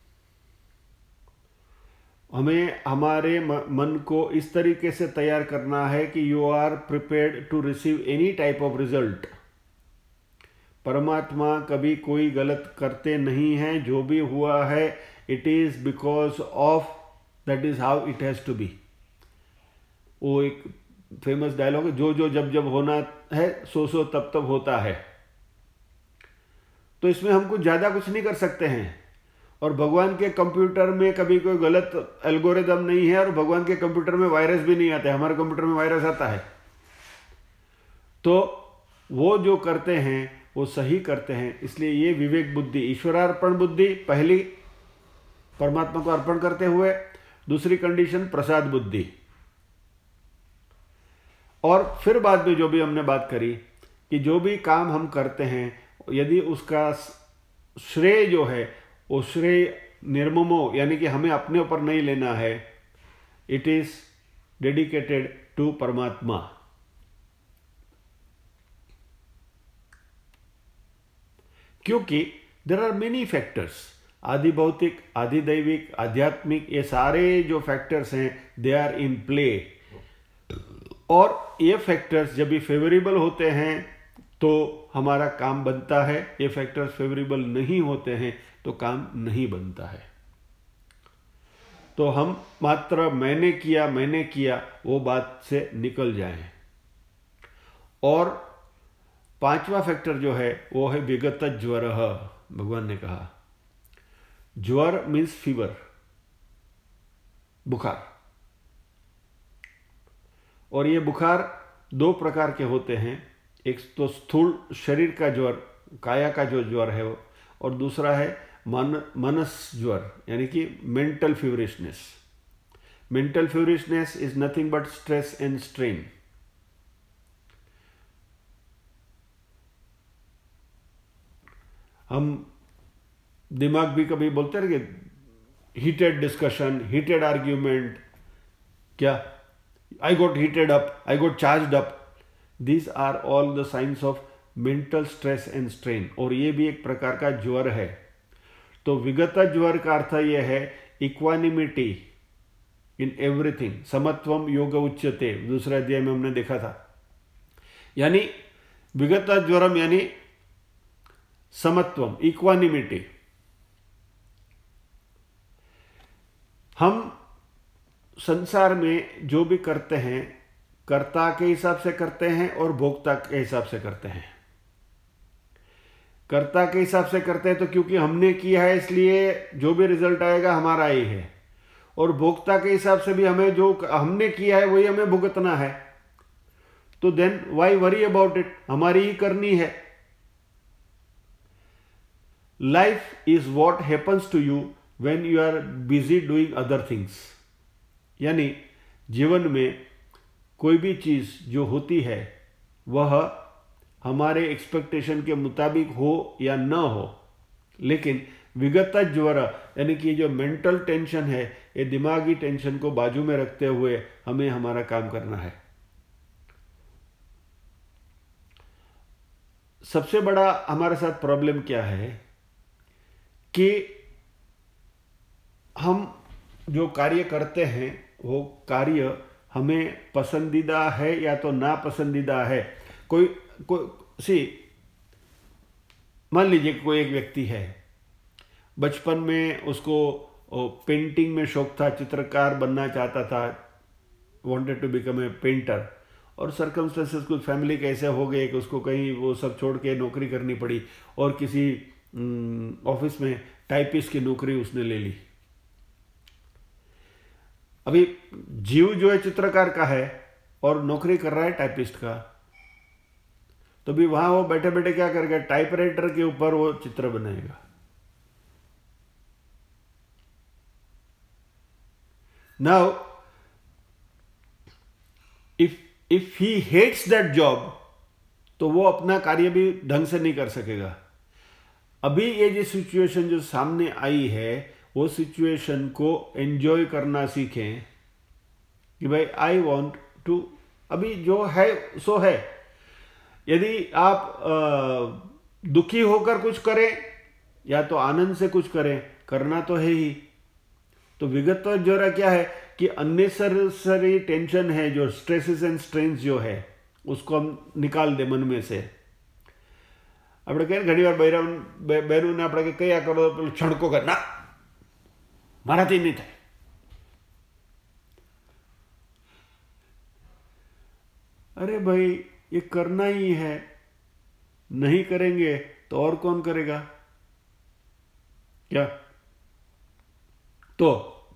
हमें हमारे मन को इस तरीके से तैयार करना है कि you are prepared to receive any type of result. परमात्मा कभी कोई गलत करते नहीं हैं, जो भी हुआ है it is because of, that is how it has to be. वो एक फेमस डायलॉग है, जो जो जब जब होना है सो सो तब तब होता है। तो इसमें हम कुछ ज्यादा कुछ नहीं कर सकते हैं। और भगवान के कंप्यूटर में कभी कोई गलत एल्गोरिदम नहीं है, और भगवान के कंप्यूटर में वायरस भी नहीं आते, हमारे कंप्यूटर में वायरस आता है। तो वो जो करते हैं वो सही करते हैं। इसलिए ये विवेक बुद्धि, ईश्वरार्पण बुद्धि पहली, परमात्मा को अर्पण करते हुए। दूसरी कंडीशन प्रसाद बुद्धि। और फिर बाद में जो भी हमने बात करी कि जो भी काम हम करते हैं यदि उसका श्रेय जो है वो श्रेय निर्ममो, यानी कि हमें अपने ऊपर नहीं लेना है, इट इज डेडिकेटेड टू परमात्मा। क्योंकि देर आर मेनी फैक्टर्स, आदि भौतिक, आदि दैविक, आध्यात्मिक, ये सारे जो फैक्टर्स हैं दे आर इन प्ले। और ये फैक्टर्स जब भी फेवरेबल होते हैं तो हमारा काम बनता है, ये फैक्टर्स फेवरेबल नहीं होते हैं तो काम नहीं बनता है। तो हम मात्र मैंने किया वो बात से निकल जाएं। और पांचवा फैक्टर जो है वो है विगत ज्वर। भगवान ने कहा ज्वर मीन्स फीवर, बुखार। और ये बुखार दो प्रकार के होते हैं, एक तो स्थूल शरीर का ज्वर, काया का जो ज्वर है वो, और दूसरा है मनस ज्वर, यानी कि mental feverishness. Mental feverishness is nothing but stress and strain. हम दिमाग भी कभी बोलते हैं कि हीटेड डिस्कशन, हीटेड आर्ग्यूमेंट, क्या I got heated up, I got charged up. These are all the signs of mental stress and strain. और ये भी एक प्रकार का ज्वर है। तो विगत ज्वर का अर्थ ये है इक्वानिमिटी इन एवरीथिंग, समत्वम योग उच्यते, दूसरे अध्याय में हमने देखा था। यानी विगत ज्वरम यानी समत्वम, इक्वानिमिटी। हम संसार में जो भी करते हैं कर्ता के हिसाब से करते हैं और भोक्ता के हिसाब से करते हैं। कर्ता के हिसाब से करते हैं तो क्योंकि हमने किया है इसलिए जो भी रिजल्ट आएगा हमारा ही है, और भोक्ता के हिसाब से भी हमें जो हमने किया है वही हमें भुगतना है। तो then why worry about it, हमारी ही करनी है। Life is what happens to you when you are busy doing other things. यानी जीवन में कोई भी चीज जो होती है वह हमारे एक्सपेक्टेशन के मुताबिक हो या न हो, लेकिन विगत ज्वर यानी कि जो मेंटल टेंशन है, ये दिमागी टेंशन को बाजू में रखते हुए हमें हमारा काम करना है। सबसे बड़ा हमारे साथ प्रॉब्लम क्या है कि हम जो कार्य करते हैं वो कार्य हमें पसंदीदा है या तो नापसंदीदा है। कोई मान लीजिए कोई एक व्यक्ति है, बचपन में उसको पेंटिंग में शौक था, चित्रकार बनना चाहता था, wanted to become a painter, और सर्कमस्टेंसेस कुछ फैमिली के ऐसे हो गए कि उसको कहीं वो सब छोड़ के नौकरी करनी पड़ी और किसी ऑफिस में टाइपिस्ट की नौकरी उसने ले ली। अभी जीव जो है चित्रकार का है और नौकरी कर रहा है टाइपिस्ट का, तो भी वहां वो बैठे बैठे क्या करेगा, टाइपराइटर के ऊपर वो चित्र बनाएगा। Now if he hates that job, तो वो अपना कार्य भी ढंग से नहीं कर सकेगा। अभी ये जो सिचुएशन जो सामने आई है वो सिचुएशन को एंजॉय करना सीखें कि भाई आई वांट टू, अभी जो है सो है। यदि आप दुखी होकर कुछ करें या तो आनंद से कुछ करें, करना तो है ही। तो विगत ज्वर क्या है कि अननेसेसरी टेंशन है, जो स्ट्रेसेस एंड स्ट्रेन्स जो है उसको हम निकाल दे मन में से। આપણે કહીએ ઘણી વાર બહેનોને આપણે કયા કરો પેલું છણકો કર, ના મારાથી નહીં થાય। अरे भाई ये करना ही है, नहीं करेंगे तो और कौन करेगा क्या? तो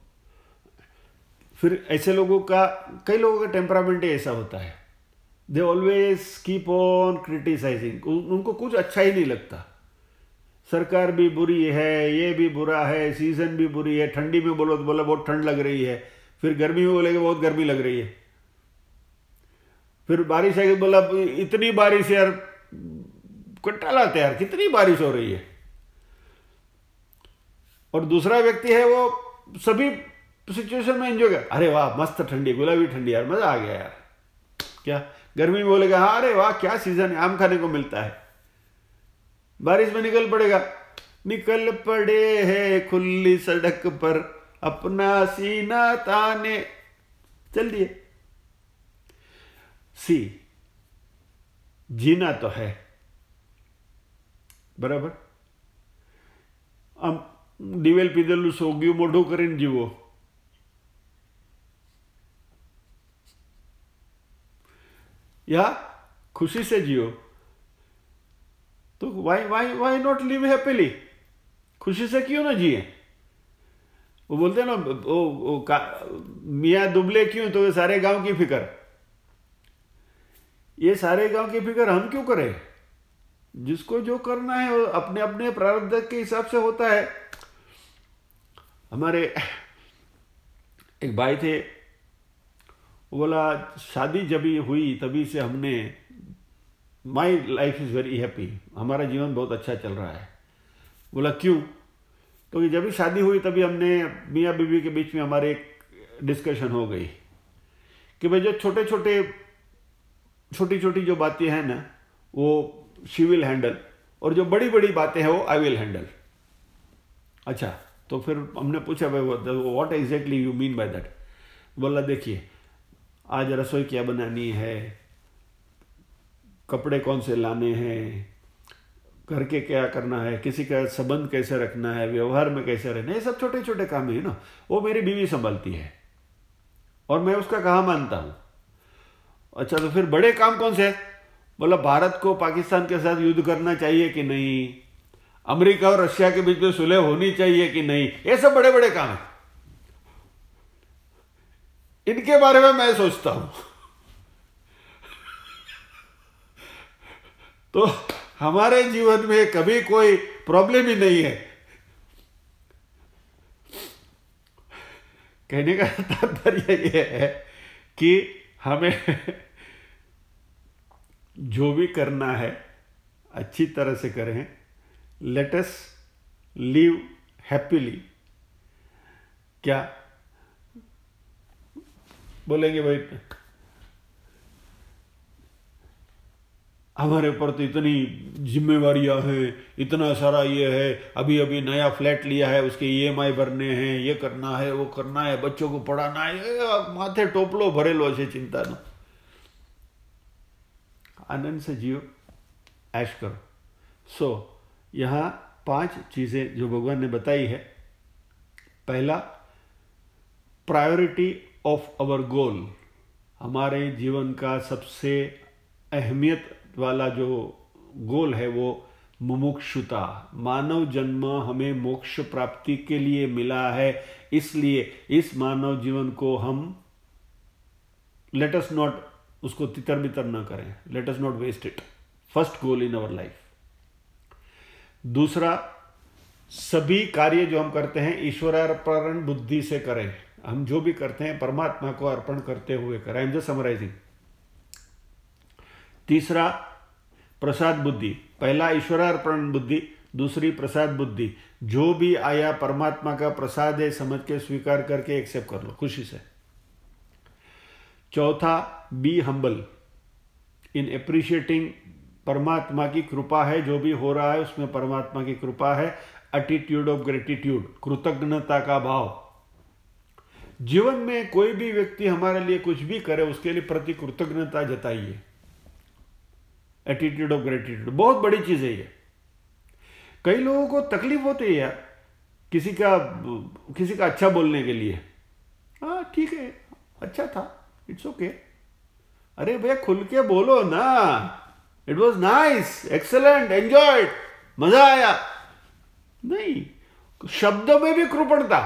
फिर ऐसे लोगों का, कई लोगों का टेम्परामेंट ऐसा होता है, they always keep on criticising. उनको कुछ अच्छा ही नहीं लगता। सरकार भी बुरी है, ये भी बुरा है, सीजन भी बुरी है। ठंडी में बोलो तो बोला बहुत ठंड लग रही है, फिर गर्मी में बोलेगे बहुत गर्मी लग रही है, फिर बारिश आएगी बोला इतनी बारिश यार, कंटाला आता है यार, कितनी बारिश हो रही है। और दूसरा व्यक्ति है वो सभी सिचुएशन में एंजॉय कर, अरे वाह मस्त ठंडी, गुलाबी ठंडी यार, मजा आ गया यार। क्या गर्मी में बोलेगा हाँ अरे वाह क्या सीजन है, आम खाने को मिलता है। बारिश में निकल पड़ेगा, निकल पड़े हैं खुली सड़क पर अपना सीना ताने, चल दिए। सी, जीना तो है, बराबर। આમ દિવેલ પીધેલું સોગ્યું મોઢું કરીને જીવો, या खुशी से जियो, तो वाई नॉट लिव हैप्पीली, खुशी से क्यों ना जिए। वो बोलते हैं ना, मियाँ दुबले क्यों, तो ये सारे गांव की फिक्र, ये सारे गांव की फिक्र हम क्यों करें। जिसको जो करना है वो अपने अपने प्रारब्ध के हिसाब से होता है। हमारे एक भाई थे, वो बोला शादी जब ही हुई तभी से हमने, my life is very happy, हमारा जीवन बहुत अच्छा चल रहा है। बोला क्यों, तो जब भी शादी हुई तभी हमने मियाँ बीवी के बीच में हमारे एक डिस्कशन हो गई कि भाई जो छोटी छोटी जो बातें हैं ना वो शी विल हैंडल, और जो बड़ी बड़ी बातें हैं वो आई विल हैंडल। अच्छा, तो फिर हमने पूछा भाई what exactly you mean by that. बोला देखिए, आज रसोई क्या बनानी है, कपड़े कौन से लाने हैं, घर के क्या करना है, किसी का संबंध कैसे रखना है, व्यवहार में कैसे रहना है, ये सब छोटे छोटे काम है ना, वो मेरी बीवी संभालती है और मैं उसका कहाँ मानता हूँ। अच्छा, तो फिर बड़े काम कौन से है। बोला भारत को पाकिस्तान के साथ युद्ध करना चाहिए कि नहीं, अमेरिका और रशिया के बीच में सुलह होनी चाहिए कि नहीं, ये सब बड़े बड़े काम है, इनके बारे में मैं सोचता हूं। तो हमारे जीवन में कभी कोई प्रॉब्लम ही नहीं है। कहने का तात्पर्य यह है कि हमें जो भी करना है अच्छी तरह से करें। Let us live happily. क्या बोलेंगे भाई, हमारे ऊपर तो इतनी जिम्मेवारियां हैं, इतना सारा ये है, अभी अभी नया फ्लैट लिया है, उसके ईएमआई भरने हैं, ये करना है, वो करना है, बच्चों को पढ़ाना है, माथे टोपलो भरेलो है चिंता न। आनंद से जियो, ऐश करो। सो यहाँ 5 चीजें जो भगवान ने बताई है। पहला, प्रायोरिटी ऑफ आवर गोल, हमारे जीवन का सबसे अहमियत वाला जो गोल है वो मुमुक्षुता। मानव जन्म हमें मोक्ष प्राप्ति के लिए मिला है, इसलिए इस मानव जीवन को हम लेट अस नॉट उसको तितर बितर ना करें, let us not waste it. First goal in our life. दूसरा, सभी कार्य जो हम करते हैं ईश्वरार्पण बुद्धि से करें। हम जो भी करते हैं परमात्मा को अर्पण करते हुए करें। I am just summarising. तीसरा, प्रसाद बुद्धि। पहला ईश्वरार्पण बुद्धि, दूसरी प्रसाद बुद्धि। जो भी आया परमात्मा का प्रसाद है समझ के स्वीकार करके एक्सेप्ट कर लो खुशी से। चौथा, बी हम्बल इन एप्रिशिएटिंग, परमात्मा की कृपा है, जो भी हो रहा है उसमें परमात्मा की कृपा है। एटीट्यूड ऑफ ग्रेटिट्यूड, कृतज्ञता का भाव। जीवन में कोई भी व्यक्ति हमारे लिए कुछ भी करे उसके लिए प्रति कृतज्ञता जताइए। एटीट्यूड ऑफ ग्रेटिट्यूड बहुत बड़ी चीज है ये। कई लोगों को तकलीफ होती है यार किसी का अच्छा बोलने के लिए। हाँ ठीक है, अच्छा था, इट्स ओके। अरे भैया खुल के बोलो ना, it was nice, excellent, enjoyed, मजा आया। नहीं, शब्दों में भी कृपणता।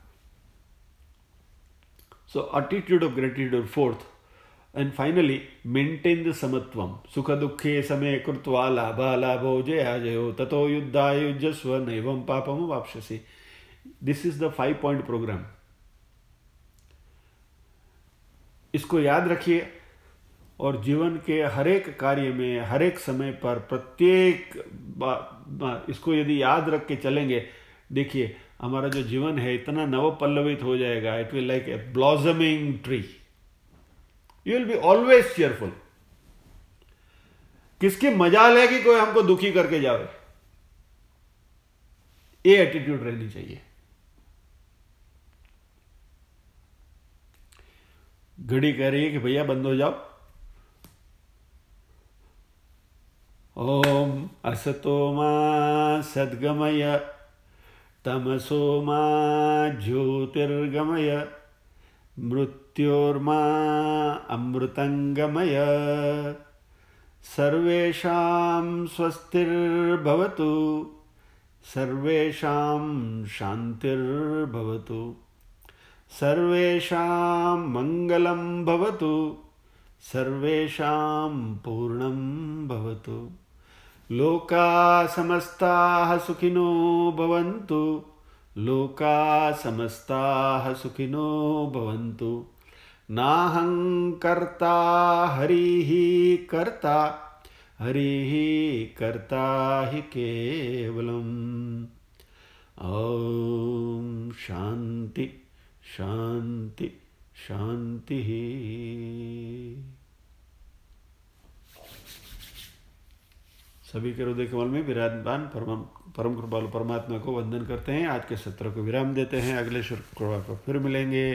So attitude of gratitude. Fourth and finally, maintain the समत्वम। सुख दुखे समय कृत्वा लाभो जयाजयो ततो युद्धाय युज्यस्व नैवं पापम वाप्स्यसि। This is the 5-point programme. इसको याद रखिए और जीवन के हर एक कार्य में हर एक समय पर प्रत्येक इसको यदि याद रख के चलेंगे, देखिए हमारा जो जीवन है इतना नवपल्लवित हो जाएगा। It will like a blossoming tree. You will be always cheerful. किसकी मजाल है कि कोई हमको दुखी करके जाए। ये एटीट्यूड रहनी चाहिए। घड़ी कह रही है कि भैया बंद हो जाओ। ओम असतो मा सद्गमय तमसो मा ज्योतिर्गमय मृत्योर्मा अमृतंगमय सर्वेषां स्वस्तिर्भवतु सर्वेषां शान्तिर्भवतु सर्वेषां मंगलं भवतु सर्वेषां पूर्णं भवतु लोका समस्ताः सुखिनो भवन्तु लोका समस्ताः सुखिनो भवन्तु नाहं कर्ता हरिः कर्ता हरिः कर्ता हि केवलम्। ॐ शान्ति शांति शांति। सभी के हृदय कमल में विराजमान परम कृपालु परमात्मा को वंदन करते हैं। आज के सत्र को विराम देते हैं। अगले शुक्रवार को फिर मिलेंगे।